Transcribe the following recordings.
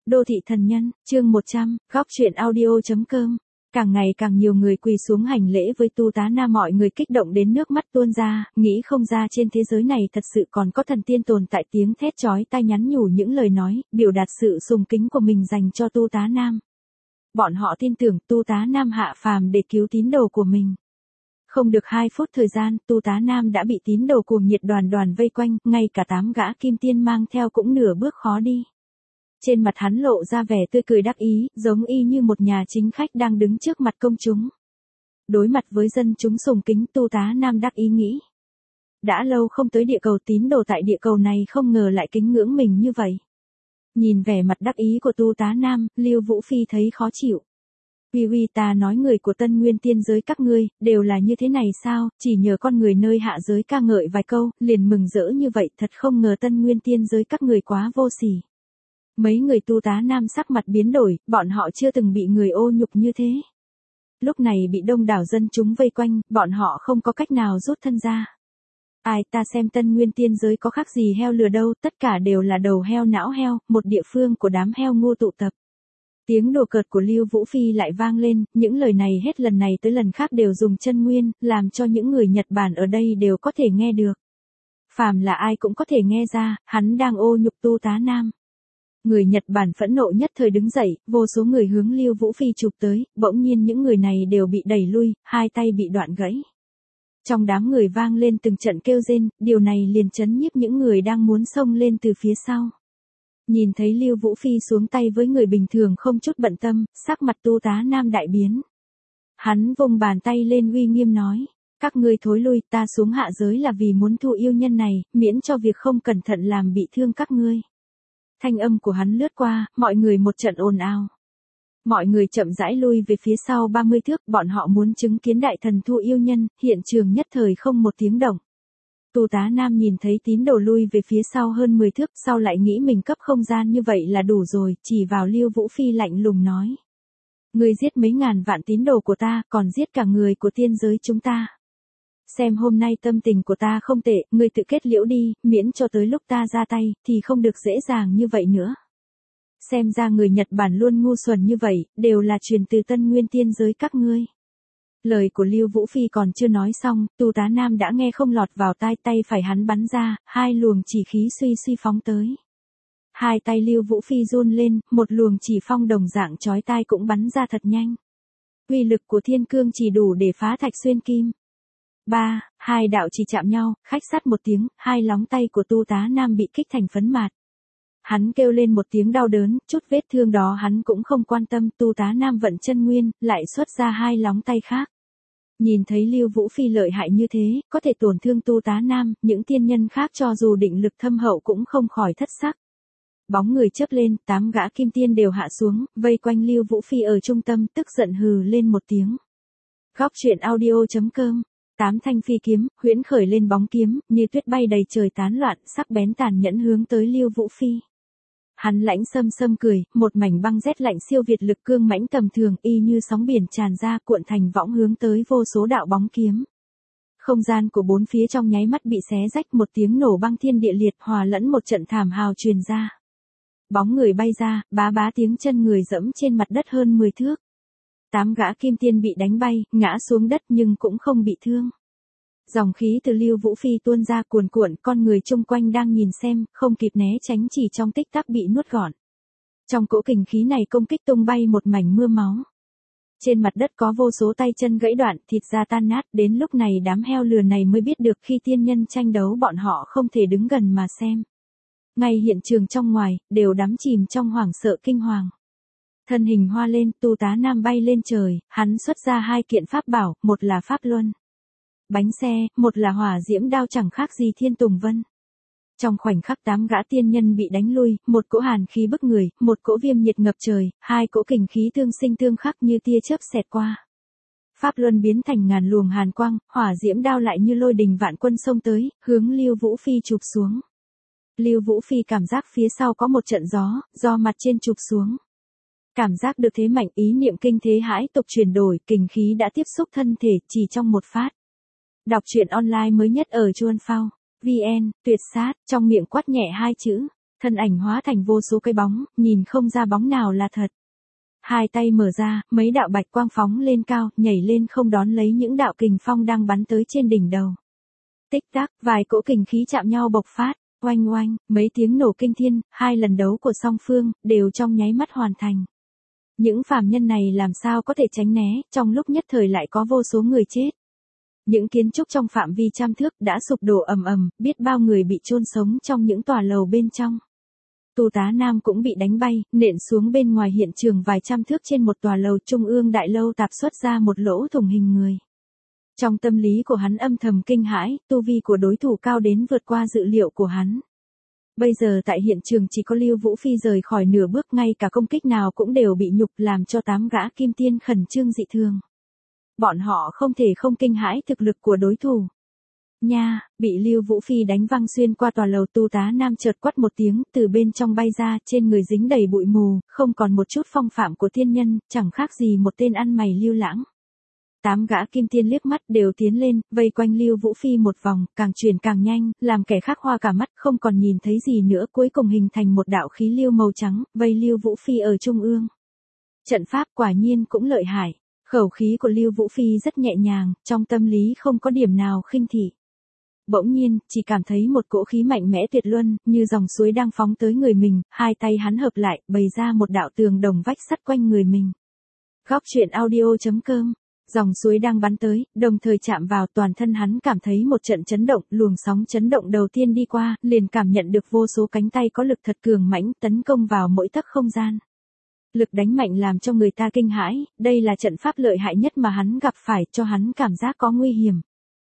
Đô thị thần nhân, chương 100, góc truyện audio.com. Càng ngày càng nhiều người quỳ xuống hành lễ với Tu Tá Nam, mọi người kích động đến nước mắt tuôn ra, nghĩ không ra trên thế giới này thật sự còn có thần tiên tồn tại, tiếng thét chói tai nhắn nhủ những lời nói, biểu đạt sự sùng kính của mình dành cho Tu Tá Nam. Bọn họ tin tưởng Tu Tá Nam hạ phàm để cứu tín đồ của mình. Không được 2 phút thời gian, Tu Tá Nam đã bị tín đồ cuồng nhiệt đoàn vây quanh, ngay cả 8 gã kim tiên mang theo cũng nửa bước khó đi. Trên mặt hắn lộ ra vẻ tươi cười đắc ý, giống y như một nhà chính khách đang đứng trước mặt công chúng. Đối mặt với dân chúng sùng kính, Tu Tá Nam đắc ý nghĩ. Đã lâu không tới địa cầu, tín đồ tại địa cầu này không ngờ lại kính ngưỡng mình như vậy. Nhìn vẻ mặt đắc ý của Tu Tá Nam, Lưu Vũ Phi thấy khó chịu. Uy ta nói người của Tân Nguyên tiên giới các ngươi, đều là như thế này sao, chỉ nhờ con người nơi hạ giới ca ngợi vài câu, liền mừng rỡ như vậy, thật không ngờ Tân Nguyên tiên giới các người quá vô sỉ. Mấy người Tu Tá Nam sắc mặt biến đổi, bọn họ chưa từng bị người ô nhục như thế. Lúc này bị đông đảo dân chúng vây quanh, bọn họ không có cách nào rút thân ra. Ai ta xem Tân Nguyên tiên giới có khác gì heo lừa đâu, tất cả đều là đầu heo não heo, một địa phương của đám heo ngu tụ tập. Tiếng đùa cợt của Lưu Vũ Phi lại vang lên, những lời này hết lần này tới lần khác đều dùng chân nguyên, làm cho những người Nhật Bản ở đây đều có thể nghe được. Phàm là ai cũng có thể nghe ra, hắn đang ô nhục Tu Tá Nam. Người Nhật Bản phẫn nộ nhất thời đứng dậy, vô số người hướng Lưu Vũ Phi chụp tới, bỗng nhiên những người này đều bị đẩy lui, hai tay bị đoạn gãy. Trong đám người vang lên từng trận kêu rên, điều này liền chấn nhiếp những người đang muốn xông lên từ phía sau. Nhìn thấy Lưu Vũ Phi xuống tay với người bình thường không chút bận tâm, sắc mặt Tu Tá Nam đại biến. Hắn vung bàn tay lên uy nghiêm nói, các ngươi thối lui, ta xuống hạ giới là vì muốn thu yêu nhân này, miễn cho việc không cẩn thận làm bị thương các ngươi. Thanh âm của hắn lướt qua, mọi người một trận ồn ào. Mọi người chậm rãi lui về phía sau 30 thước, bọn họ muốn chứng kiến đại thần thu yêu nhân, hiện trường nhất thời không một tiếng động. Tu Tá Nam nhìn thấy tín đồ lui về phía sau hơn 10 thước, sau lại nghĩ mình cấp không gian như vậy là đủ rồi, chỉ vào Lưu Vũ Phi lạnh lùng nói. Ngươi giết mấy ngàn vạn tín đồ của ta, còn giết cả người của tiên giới chúng ta. Xem hôm nay tâm tình của ta không tệ, ngươi tự kết liễu đi, miễn cho tới lúc ta ra tay, thì không được dễ dàng như vậy nữa. Xem ra người Nhật Bản luôn ngu xuẩn như vậy, đều là truyền từ Tân Nguyên tiên giới các ngươi. Lời của Lưu Vũ Phi còn chưa nói xong, Tu Tá Nam đã nghe không lọt vào tai, tay phải hắn bắn ra, 2 luồng chỉ khí suy phóng tới. Hai tay Lưu Vũ Phi run lên, một luồng chỉ phong đồng dạng chói tai cũng bắn ra thật nhanh. Uy lực của thiên cương chỉ đủ để phá thạch xuyên kim. 3, 2 đạo chỉ chạm nhau, khách sắt một tiếng, 2 lóng tay của Tu Tá Nam bị kích thành phấn mạt. Hắn kêu lên một tiếng đau đớn, chút vết thương đó hắn cũng không quan tâm, Tu Tá Nam vận chân nguyên, lại xuất ra 2 lóng tay khác. Nhìn thấy Lưu Vũ Phi lợi hại như thế, có thể tổn thương Tu Tá Nam, những tiên nhân khác cho dù định lực thâm hậu cũng không khỏi thất sắc. Bóng người chớp lên, 8 gã kim tiên đều hạ xuống, vây quanh Lưu Vũ Phi ở trung tâm, tức giận hừ lên một tiếng. Góc truyện audio.com. 8 thanh phi kiếm, huyễn khởi lên bóng kiếm, như tuyết bay đầy trời tán loạn, sắc bén tàn nhẫn hướng tới Lưu Vũ Phi. Hắn lãnh sâm cười, một mảnh băng rét lạnh siêu việt lực cương mãnh tầm thường, y như sóng biển tràn ra, cuộn thành võng hướng tới vô số đạo bóng kiếm. Không gian của bốn phía trong nháy mắt bị xé rách, một tiếng nổ băng thiên địa liệt, hòa lẫn một trận thảm hào truyền ra. Bóng người bay ra, bá tiếng chân người dẫm trên mặt đất hơn 10 thước. 8 gã kim tiên bị đánh bay, ngã xuống đất nhưng cũng không bị thương. Dòng khí từ Lưu Vũ Phi tuôn ra cuồn cuộn, con người chung quanh đang nhìn xem, không kịp né tránh, chỉ trong tích tắc bị nuốt gọn. Trong cỗ kình khí này công kích tung bay một mảnh mưa máu. Trên mặt đất có vô số tay chân gãy đoạn, thịt da tan nát, đến lúc này đám heo lừa này mới biết được khi tiên nhân tranh đấu bọn họ không thể đứng gần mà xem. Ngay hiện trường trong ngoài, đều đắm chìm trong hoảng sợ kinh hoàng. Thân hình hoa lên, Tu Tá Nam bay lên trời, hắn xuất ra 2 kiện pháp bảo, một là pháp luân bánh xe, một là hỏa diễm đao chẳng khác gì thiên tùng vân. Trong khoảnh khắc 8 gã tiên nhân bị đánh lui, một cỗ hàn khí bức người, một cỗ viêm nhiệt ngập trời, 2 cỗ kình khí tương sinh tương khắc như tia chớp xẹt qua. Pháp luân biến thành ngàn luồng hàn quang, hỏa diễm đao lại như lôi đình vạn quân xông tới, hướng Lưu Vũ Phi chụp xuống. Lưu Vũ Phi cảm giác phía sau có một trận gió, do mặt trên chụp xuống. Cảm giác được thế mạnh, ý niệm kinh thế hãi tục chuyển đổi, kình khí đã tiếp xúc thân thể chỉ trong một phát. Đọc truyện online mới nhất ở Chuan Phao, VN, tuyệt sát, trong miệng quát nhẹ 2 chữ. Thân ảnh hóa thành vô số cái bóng, nhìn không ra bóng nào là thật. Hai tay mở ra, mấy đạo bạch quang phóng lên cao, nhảy lên không đón lấy những đạo kình phong đang bắn tới trên đỉnh đầu. Tích tắc, vài cỗ kình khí chạm nhau bộc phát, oanh oanh, mấy tiếng nổ kinh thiên, hai lần đấu của song phương, đều trong nháy mắt hoàn thành. Những phàm nhân này làm sao có thể tránh né, trong lúc nhất thời lại có vô số người chết. Những kiến trúc trong phạm vi trăm thước đã sụp đổ ầm ầm, biết bao người bị chôn sống trong những tòa lầu bên trong. Tu tá Nam cũng bị đánh bay, nện xuống bên ngoài hiện trường vài trăm thước trên một tòa lầu trung ương đại lâu tạp xuất ra một lỗ thủng hình người. Trong tâm lý của hắn âm thầm kinh hãi, tu vi của đối thủ cao đến vượt qua dự liệu của hắn. Bây giờ tại hiện trường chỉ có Lưu Vũ Phi rời khỏi nửa bước, ngay cả công kích nào cũng đều bị nhục, làm cho 8 gã kim tiên khẩn trương dị thường. Bọn họ không thể không kinh hãi thực lực của đối thủ. Nha, bị Lưu Vũ Phi đánh văng xuyên qua tòa lầu. Tu tá Nam chợt quát một tiếng, từ bên trong bay ra, trên người dính đầy bụi mù, không còn một chút phong phạm của tiên nhân, chẳng khác gì một tên ăn mày lưu lãng. 8 gã kim tiên liếc mắt đều tiến lên, vây quanh Lưu Vũ Phi một vòng, càng chuyển càng nhanh, làm kẻ khác hoa cả mắt, không còn nhìn thấy gì nữa, cuối cùng hình thành một đạo khí lưu màu trắng, vây Lưu Vũ Phi ở trung ương. Trận pháp quả nhiên cũng lợi hại. Khẩu khí của Lưu Vũ Phi rất nhẹ nhàng, trong tâm lý không có điểm nào khinh thị. Bỗng nhiên, chỉ cảm thấy một cỗ khí mạnh mẽ tuyệt luân, như dòng suối đang phóng tới người mình, hai tay hắn hợp lại, bày ra một đạo tường đồng vách sắt quanh người mình. Góc truyện audio.com. Dòng suối đang bắn tới, đồng thời chạm vào toàn thân hắn, cảm thấy một trận chấn động, luồng sóng chấn động đầu tiên đi qua, liền cảm nhận được vô số cánh tay có lực thật cường mãnh tấn công vào mỗi tấc không gian. Lực đánh mạnh làm cho người ta kinh hãi, đây là trận pháp lợi hại nhất mà hắn gặp phải, cho hắn cảm giác có nguy hiểm.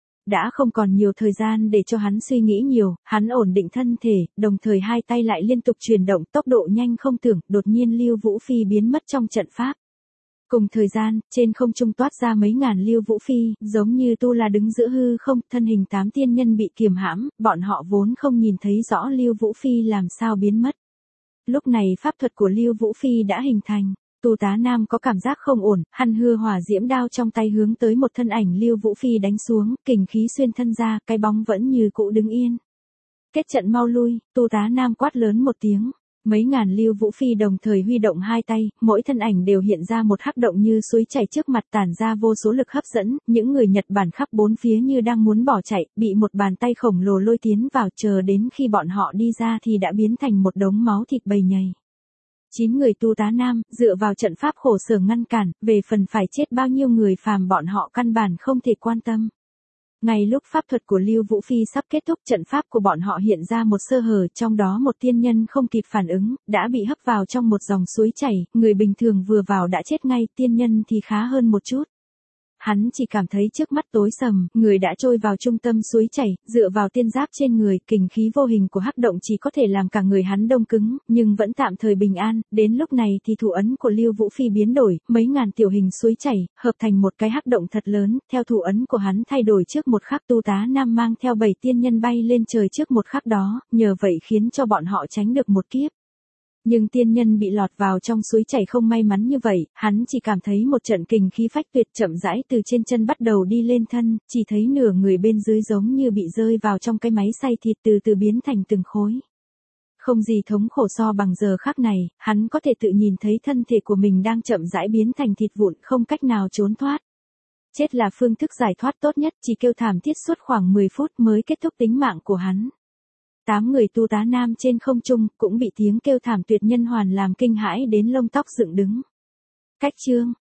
Đã không còn nhiều thời gian để cho hắn suy nghĩ nhiều, hắn ổn định thân thể, đồng thời hai tay lại liên tục chuyển động, tốc độ nhanh không tưởng, đột nhiên Lưu Vũ Phi biến mất trong trận pháp. Cùng thời gian, trên không trung toát ra mấy ngàn Lưu Vũ Phi, giống như tu la đứng giữa hư không, thân hình 8 tiên nhân bị kiềm hãm, bọn họ vốn không nhìn thấy rõ Lưu Vũ Phi làm sao biến mất. Lúc này pháp thuật của Lưu Vũ Phi đã hình thành. Tu tá Nam có cảm giác không ổn, hắn hư hỏa diễm đao trong tay hướng tới một thân ảnh Lưu Vũ Phi đánh xuống, kình khí xuyên thân ra, cái bóng vẫn như cũ đứng yên. Kết trận mau lui, tu tá Nam quát lớn một tiếng. Mấy ngàn Lưu Vũ Phi đồng thời huy động hai tay, mỗi thân ảnh đều hiện ra một hắc động như suối chảy trước mặt, tản ra vô số lực hấp dẫn, những người Nhật Bản khắp bốn phía như đang muốn bỏ chạy, bị một bàn tay khổng lồ lôi tiến vào, chờ đến khi bọn họ đi ra thì đã biến thành một đống máu thịt bầy nhầy. 9 người tu tá Nam, dựa vào trận pháp khổ sở ngăn cản, về phần phải chết bao nhiêu người phàm bọn họ căn bản không thể quan tâm. Ngay lúc pháp thuật của Lưu Vũ Phi sắp kết thúc, trận pháp của bọn họ hiện ra một sơ hở, trong đó một tiên nhân không kịp phản ứng, đã bị hấp vào trong một dòng suối chảy, người bình thường vừa vào đã chết ngay, tiên nhân thì khá hơn một chút. Hắn chỉ cảm thấy trước mắt tối sầm, người đã trôi vào trung tâm suối chảy, dựa vào tiên giáp trên người, kình khí vô hình của hắc động chỉ có thể làm cả người hắn đông cứng, nhưng vẫn tạm thời bình an. Đến lúc này thì thủ ấn của Lưu Vũ Phi biến đổi, mấy ngàn tiểu hình suối chảy, hợp thành một cái hắc động thật lớn, theo thủ ấn của hắn thay đổi trước một khắc. Tu tá Nam mang theo 7 tiên nhân bay lên trời trước một khắc đó, nhờ vậy khiến cho bọn họ tránh được một kiếp. Nhưng tiên nhân bị lọt vào trong suối chảy không may mắn như vậy, hắn chỉ cảm thấy một trận kình khí phách tuyệt chậm rãi từ trên chân bắt đầu đi lên thân, chỉ thấy nửa người bên dưới giống như bị rơi vào trong cái máy xay thịt, từ từ biến thành từng khối. Không gì thống khổ so bằng giờ khắc này, hắn có thể tự nhìn thấy thân thể của mình đang chậm rãi biến thành thịt vụn, không cách nào trốn thoát. Chết là phương thức giải thoát tốt nhất, chỉ kêu thảm thiết suốt khoảng 10 phút mới kết thúc tính mạng của hắn. 8 người tu tá Nam trên không trung cũng bị tiếng kêu thảm tuyệt nhân hoàn làm kinh hãi đến lông tóc dựng đứng. Cách chương